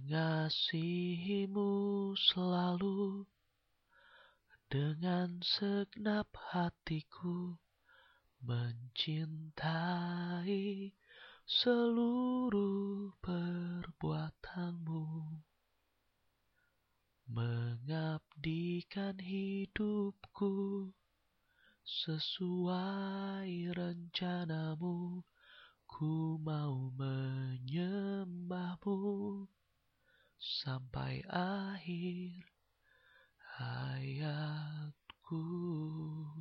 Mengasihimu selalu dengan segenap hatiku, mencintai seluruh perbuatanmu, mengabdikan hidupku sesuai rencanamu. Ku mau menyembahmu sampai akhir hayatku.